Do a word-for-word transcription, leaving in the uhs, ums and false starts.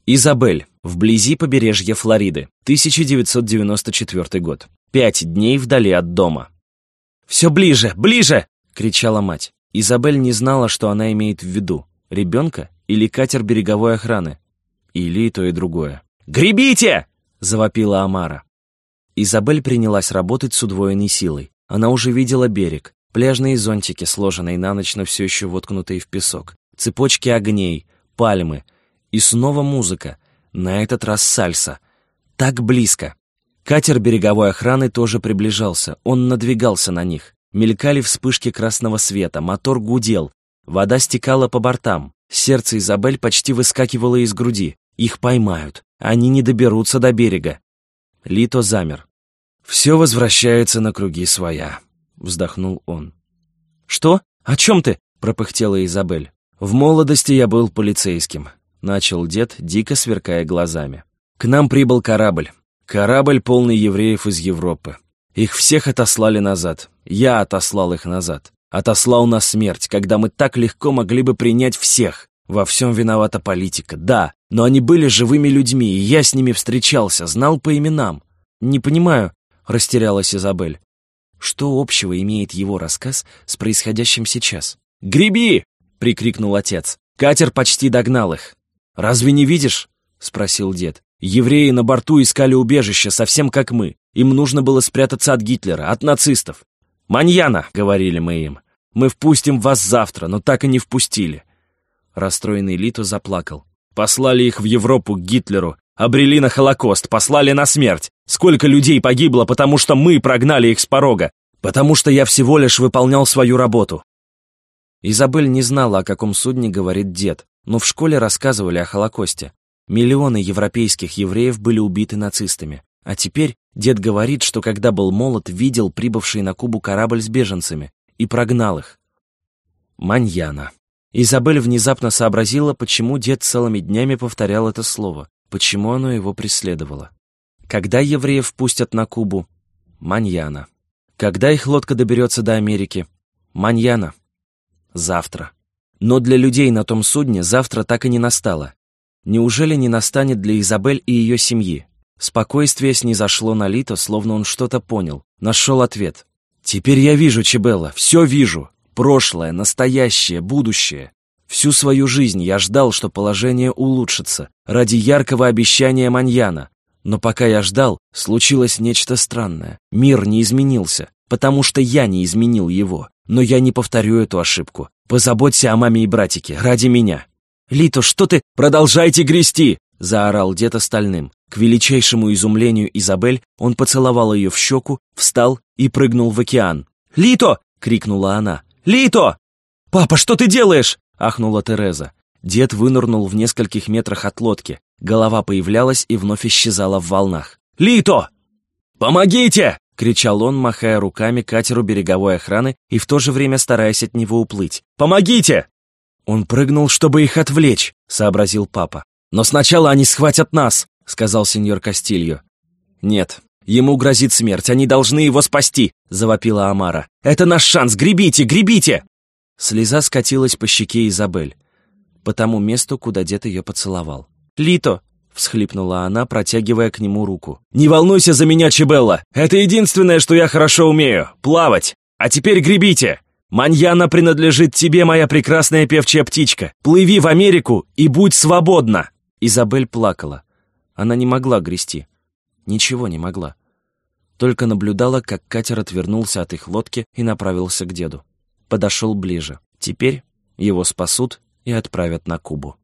Изабель. Вблизи побережья Флориды. тысяча девятьсот девяносто четвёртый год. Пять дней вдали от дома. «Все ближе, ближе!» — кричала мать. Изабель не знала, что она имеет в виду. Ребенка или катер береговой охраны? Или и то, и другое. «Гребите!» — завопила Амара. Изабель принялась работать с удвоенной силой. Она уже видела берег, пляжные зонтики, сложенные на ночь, но все еще воткнутые в песок, цепочки огней, пальмы. И снова музыка, на этот раз сальса. Так близко. Катер береговой охраны тоже приближался, он надвигался на них. Мелькали вспышки красного света, мотор гудел, вода стекала по бортам. Сердце Изабель почти выскакивало из груди. Их поймают, они не доберутся до берега. Лито замер. «Все возвращается на круги своя», — вздохнул он. «Что? О чем ты?» — пропыхтела Изабель. «В молодости я был полицейским», — начал дед, дико сверкая глазами. «К нам прибыл корабль. Корабль, полный евреев из Европы. Их всех отослали назад. Я отослал их назад. Отослал на смерть, когда мы так легко могли бы принять всех. Во всем виновата политика, да, но они были живыми людьми, и я с ними встречался, знал по именам». «Не понимаю», — растерялась Изабель. Что общего имеет его рассказ с происходящим сейчас? «Греби!» — прикрикнул отец. «Катер почти догнал их». «Разве не видишь?» — спросил дед. «Евреи на борту искали убежище, совсем как мы. Им нужно было спрятаться от Гитлера, от нацистов. «Маньяна!» — говорили мы им. «Мы впустим вас завтра, но так и не впустили». Расстроенный Лито заплакал. «Послали их в Европу к Гитлеру, обрели на Холокост, послали на смерть. Сколько людей погибло, потому что мы прогнали их с порога, потому что я всего лишь выполнял свою работу». Изабель не знала, о каком судне говорит дед, но в школе рассказывали о Холокосте. Миллионы европейских евреев были убиты нацистами. А теперь дед говорит, что когда был молод, видел прибывший на Кубу корабль с беженцами и прогнал их. Маньяна. Изабель внезапно сообразила, почему дед целыми днями повторял это слово, почему оно его преследовало. Когда евреев пустят на Кубу? Маньяна. Когда их лодка доберется до Америки? Маньяна. Завтра. Но для людей на том судне завтра так и не настало. Неужели не настанет для Изабель и ее семьи? Спокойствие снизошло на Лито, словно он что-то понял. Нашел ответ. «Теперь я вижу, Чебелла, все вижу. Прошлое, настоящее, будущее. Всю свою жизнь я ждал, что положение улучшится, ради яркого обещания Маньяна. Но пока я ждал, случилось нечто странное. Мир не изменился, потому что я не изменил его. Но я не повторю эту ошибку. Позаботься о маме и братике, ради меня». «Лито, что ты? Продолжайте грести!» — заорал дед остальным. К величайшему изумлению Изабель он поцеловал ее в щеку, встал и прыгнул в океан. «Лито!» — крикнула она. «Лито!» «Папа, что ты делаешь?» — ахнула Тереза. Дед вынырнул в нескольких метрах от лодки. Голова появлялась и вновь исчезала в волнах. «Лито! Помогите!» — кричал он, махая руками катеру береговой охраны и в то же время стараясь от него уплыть. «Помогите!» «Он прыгнул, чтобы их отвлечь», — сообразил папа. «Но сначала они схватят нас», — сказал сеньор Кастильо. «Нет, ему грозит смерть, они должны его спасти», — завопила Амара. «Это наш шанс, гребите, гребите!» Слеза скатилась по щеке Изабель, по тому месту, куда дед ее поцеловал. «Лито!» — всхлипнула она, протягивая к нему руку. «Не волнуйся за меня, Чебелла! Это единственное, что я хорошо умею — плавать! А теперь гребите! Маньяна принадлежит тебе, моя прекрасная певчая птичка! Плыви в Америку и будь свободна!» Изабель плакала. Она не могла грести. Ничего не могла. Только наблюдала, как катер отвернулся от их лодки и направился к деду. Подошел ближе. Теперь его спасут и отправят на Кубу.